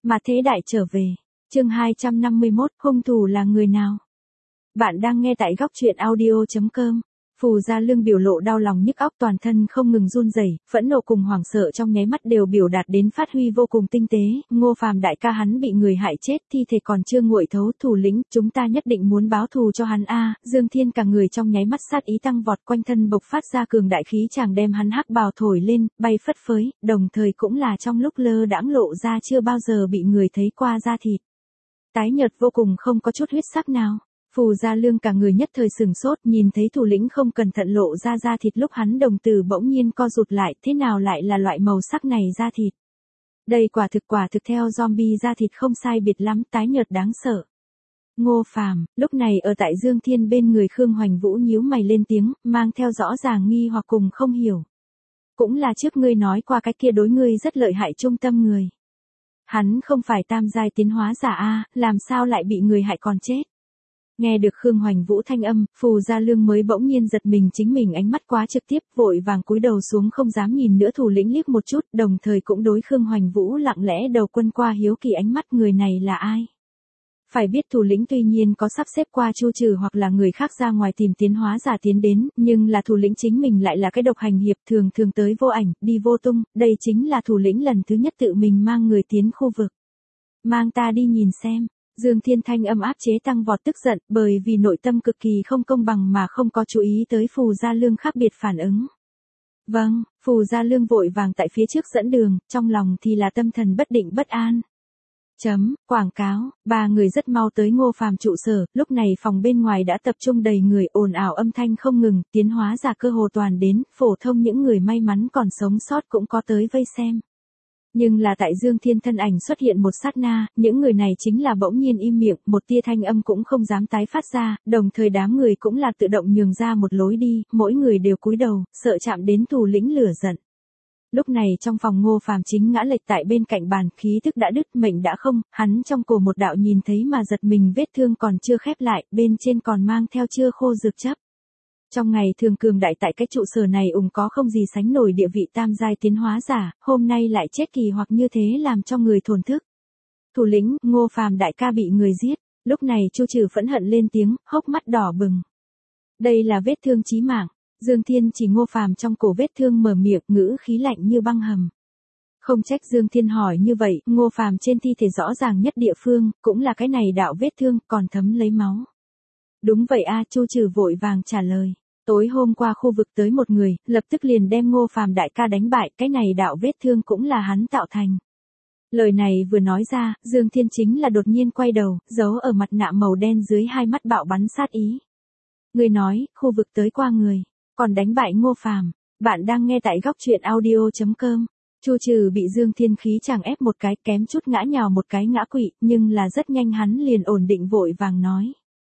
Mà thế đại trở về. Chương 251, hung thủ là người nào? Bạn đang nghe tại góc truyện audio.com. Phù Gia Lương biểu lộ đau lòng nhức óc, toàn thân không ngừng run rẩy, phẫn nộ cùng hoảng sợ trong nháy mắt đều biểu đạt đến phát huy vô cùng tinh tế. Ngô Phàm đại ca hắn bị người hại chết, thi thể còn chưa nguội thấu, thủ lĩnh, chúng ta nhất định muốn báo thù cho hắn a. Dương Thiên cả người trong nháy mắt sát ý tăng vọt, quanh thân bộc phát ra cường đại khí chàng đem hắn hắc bào thổi lên, bay phất phới, đồng thời cũng là trong lúc lơ đãng lộ ra chưa bao giờ bị người thấy qua da thịt. Tái nhợt vô cùng, không có chút huyết sắc nào. Phù Gia Lương cả người nhất thời sửng sốt, nhìn thấy thủ lĩnh không cẩn thận lộ ra da thịt lúc hắn đồng tử bỗng nhiên co rụt lại, thế nào lại là loại màu sắc này da thịt? Đây quả thực theo zombie da thịt không sai biệt lắm, tái nhợt đáng sợ. Ngô Phàm, lúc này ở tại Dương Thiên bên người Khương Hoành Vũ nhíu mày lên tiếng, mang theo rõ ràng nghi hoặc cùng không hiểu. Cũng là trước ngươi nói qua cái kia đối ngươi rất lợi hại trung tâm người. Hắn không phải tam giai tiến hóa giả a, làm sao lại bị người hại còn chết? Nghe được Khương Hoành Vũ thanh âm, Phù Gia Lương mới bỗng nhiên giật mình, chính mình ánh mắt quá trực tiếp, vội vàng cúi đầu xuống không dám nhìn nữa thủ lĩnh liếc một chút, đồng thời cũng đối Khương Hoành Vũ lặng lẽ đầu quân qua hiếu kỳ ánh mắt, người này là ai? Phải biết thủ lĩnh tuy nhiên có sắp xếp qua Chu Trừ hoặc là người khác ra ngoài tìm tiến hóa giả tiến đến, nhưng là thủ lĩnh chính mình lại là cái độc hành hiệp, thường tới vô ảnh, đi vô tung, đây chính là thủ lĩnh lần thứ nhất tự mình mang người tiến khu vực. Mang ta đi nhìn xem. Dương Thiên thanh âm áp chế tăng vọt tức giận, bởi vì nội tâm cực kỳ không công bằng mà không có chú ý tới Phù Gia Lương khác biệt phản ứng. Vâng, Phù Gia Lương vội vàng tại phía trước dẫn đường, trong lòng thì là tâm thần bất định bất an. Quảng cáo, ba người rất mau tới Ngô Phàm trụ sở, lúc này phòng bên ngoài đã tập trung đầy người, ồn ào âm thanh không ngừng, tiến hóa giả cơ hồ toàn đến, phổ thông những người may mắn còn sống sót cũng có tới vây xem. Nhưng là tại Dương Thiên thân ảnh xuất hiện một sát na, những người này chính là bỗng nhiên im miệng, một tia thanh âm cũng không dám tái phát ra, đồng thời đám người cũng là tự động nhường ra một lối đi, mỗi người đều cúi đầu, sợ chạm đến thủ lĩnh lửa giận. Lúc này trong phòng Ngô Phàm chính ngã lệch tại bên cạnh bàn, khí thức đã đứt, mệnh đã không, hắn trong cổ một đạo nhìn thấy mà giật mình, vết thương còn chưa khép lại, bên trên còn mang theo chưa khô dược chấp. Trong ngày thường cường đại tại cái trụ sở này có không gì sánh nổi địa vị tam giai tiến hóa giả, hôm nay lại chết kỳ hoặc như thế làm cho người thổn thức. Thủ lĩnh, Ngô Phàm đại ca bị người giết, lúc này Chu Trừ phẫn hận lên tiếng, hốc mắt đỏ bừng. Đây là vết thương chí mạng, Dương Thiên chỉ Ngô Phàm trong cổ vết thương mở miệng, ngữ khí lạnh như băng hầm. Không trách Dương Thiên hỏi như vậy, Ngô Phàm trên thi thể rõ ràng nhất địa phương, cũng là cái này đạo vết thương, còn thấm lấy máu. Đúng vậy a, Chu Trừ vội vàng trả lời. Tối hôm qua khu vực tới một người, lập tức liền đem Ngô Phàm đại ca đánh bại, cái này đạo vết thương cũng là hắn tạo thành. Lời này vừa nói ra, Dương Thiên chính là đột nhiên quay đầu, giấu ở mặt nạ màu đen dưới hai mắt bạo bắn sát ý. Người nói, khu vực tới qua người, còn đánh bại Ngô Phàm. Bạn đang nghe tại góc truyện audio.com. Chu Trừ bị Dương Thiên khí chàng ép một cái, kém chút ngã nhào một cái ngã quỵ, nhưng là rất nhanh hắn liền ổn định, vội vàng nói.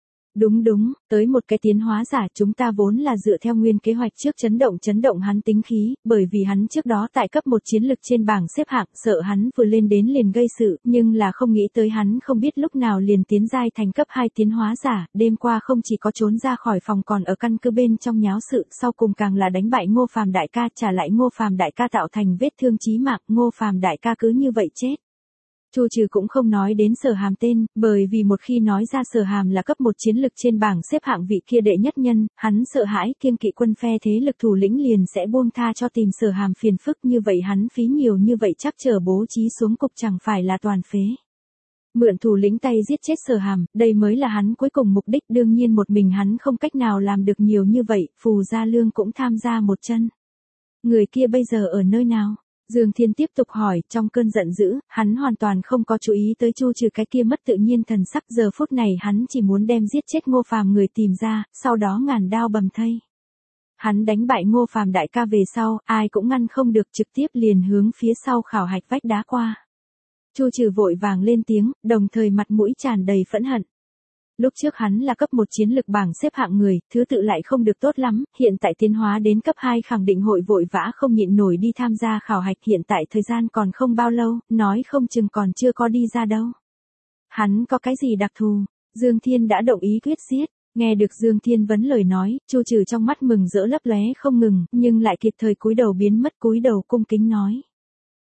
Đúng, tới một cái tiến hóa giả, chúng ta vốn là dựa theo nguyên kế hoạch trước chấn động hắn tính khí, bởi vì hắn trước đó tại cấp 1 chiến lực trên bảng xếp hạng, sợ hắn vừa lên đến liền gây sự, nhưng là không nghĩ tới hắn không biết lúc nào liền tiến giai thành cấp 2 tiến hóa giả, đêm qua không chỉ có trốn ra khỏi phòng còn ở căn cứ bên trong nháo sự, sau cùng càng là đánh bại Ngô Phàm đại ca, trả lại Ngô Phàm đại ca tạo thành vết thương chí mạng, Ngô Phàm đại ca cứ như vậy chết. Chu Trừ cũng không nói đến Sở Hàm tên, bởi vì một khi nói ra Sở Hàm là cấp 1 chiến lực trên bảng xếp hạng vị kia đệ nhất nhân, hắn sợ hãi kiêng kỵ quân phe thế lực thủ lĩnh liền sẽ buông tha cho tìm Sở Hàm phiền phức, như vậy hắn phí nhiều như vậy chắc chờ bố trí xuống cục chẳng phải là toàn phế. Mượn thủ lĩnh tay giết chết Sở Hàm, đây mới là hắn cuối cùng mục đích, đương nhiên một mình hắn không cách nào làm được nhiều như vậy, Phù Gia Lương cũng tham gia một chân. Người kia bây giờ ở nơi nào? Dương Thiên tiếp tục hỏi, trong cơn giận dữ, hắn hoàn toàn không có chú ý tới Chu Trừ cái kia mất tự nhiên thần sắc, giờ phút này hắn chỉ muốn đem giết chết Ngô Phàm người tìm ra, sau đó ngàn đao bầm thây. Hắn đánh bại Ngô Phàm đại ca về sau, ai cũng ngăn không được, trực tiếp liền hướng phía sau khảo hạch vách đá qua. Chu Trừ vội vàng lên tiếng, đồng thời mặt mũi tràn đầy phẫn hận. Lúc trước hắn là cấp 1 chiến lực bảng xếp hạng người, thứ tự lại không được tốt lắm, hiện tại tiến hóa đến cấp 2 khẳng định hội vội vã không nhịn nổi đi tham gia khảo hạch, hiện tại thời gian còn không bao lâu, nói không chừng còn chưa có đi ra đâu. Hắn có cái gì đặc thù? Dương Thiên đã đồng ý quyết giết. Nghe được Dương Thiên vấn lời nói, Chu Trừ trong mắt mừng rỡ lấp lóe không ngừng, nhưng lại kịp thời cúi đầu biến mất, cúi đầu cung kính nói.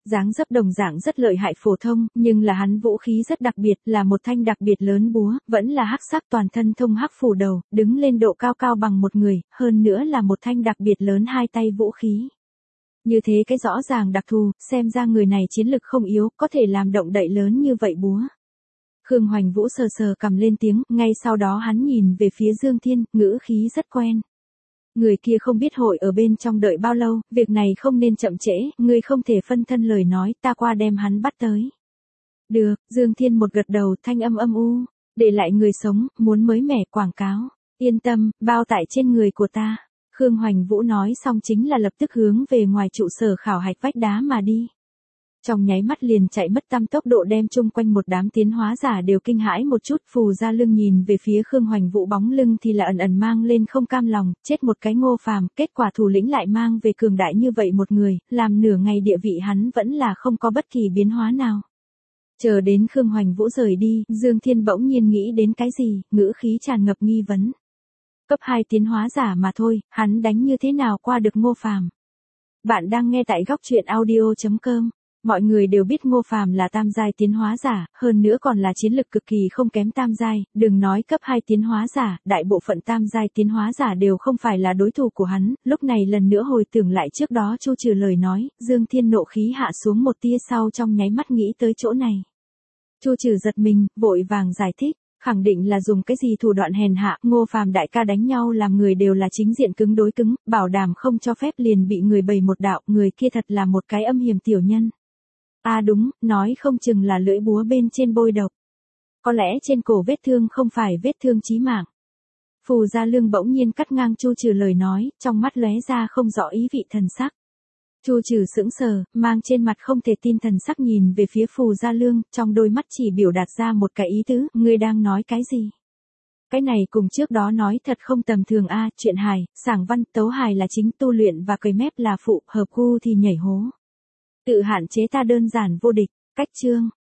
Dáng dấp đồng dạng rất lợi hại phổ thông, nhưng là hắn vũ khí rất đặc biệt, là một thanh đặc biệt lớn búa, vẫn là hắc sắc toàn thân thông hắc phủ đầu, đứng lên độ cao cao bằng một người, hơn nữa là một thanh đặc biệt lớn hai tay vũ khí. Như thế cái rõ ràng đặc thù, xem ra người này chiến lực không yếu, có thể làm động đậy lớn như vậy búa. Khương Hoành Vũ sờ sờ cầm lên tiếng, ngay sau đó hắn nhìn về phía Dương Thiên, ngữ khí rất quen. Người kia không biết hội ở bên trong đợi bao lâu, việc này không nên chậm trễ, ngươi không thể phân thân lời nói, ta qua đem hắn bắt tới. Được, Dương Thiên một gật đầu, thanh âm âm u, để lại người sống, muốn mới mẻ quảng cáo. Yên tâm, bao tải trên người của ta. Khương Hoành Vũ nói xong chính là lập tức hướng về ngoài trụ sở khảo hạch vách đá mà đi. Trong nháy mắt liền chạy mất tăm tốc độ đem chung quanh một đám tiến hóa giả đều kinh hãi một chút. Phù Gia Lương nhìn về phía Khương Hoành Vũ bóng lưng thì là ẩn ẩn mang lên không cam lòng, chết một cái Ngô Phàm, kết quả thủ lĩnh lại mang về cường đại như vậy một người, làm nửa ngày địa vị hắn vẫn là không có bất kỳ biến hóa nào. Chờ đến Khương Hoành Vũ rời đi, Dương Thiên bỗng nhiên nghĩ đến cái gì, ngữ khí tràn ngập nghi vấn. Cấp 2 tiến hóa giả mà thôi, hắn đánh như thế nào qua được Ngô Phàm? Bạn đang nghe tại góc truyện audio.com. Mọi người đều biết Ngô Phàm là tam giai tiến hóa giả, hơn nữa còn là chiến lực cực kỳ không kém tam giai, đừng nói cấp 2 tiến hóa giả, đại bộ phận tam giai tiến hóa giả đều không phải là đối thủ của hắn. Lúc này lần nữa hồi tưởng lại trước đó Chu Trừ lời nói, Dương Thiên nộ khí hạ xuống một tia sau trong nháy mắt nghĩ tới chỗ này. Chu Trừ giật mình, vội vàng giải thích. Khẳng định là dùng cái gì thủ đoạn hèn hạ, Ngô Phàm đại ca đánh nhau làm người đều là chính diện cứng đối cứng, bảo đảm không cho phép liền bị người bày một đạo, người kia thật là một cái âm hiểm tiểu nhân. Đúng, nói không chừng là lưỡi búa bên trên bôi độc. Có lẽ trên cổ vết thương không phải vết thương chí mạng. Phù Gia Lương bỗng nhiên cắt ngang Chu Trừ lời nói, trong mắt lóe ra không rõ ý vị thần sắc. Chu Trừ sững sờ, mang trên mặt không thể tin thần sắc nhìn về phía Phù Gia Lương, trong đôi mắt chỉ biểu đạt ra một cái ý tứ, ngươi đang nói cái gì? Cái này cùng trước đó nói thật không tầm thường chuyện hài, sảng văn, tấu hài là chính, tu luyện và cười mép là phụ, hợp gu thì nhảy hố. Tự hạn chế ta đơn giản vô địch, cách chương.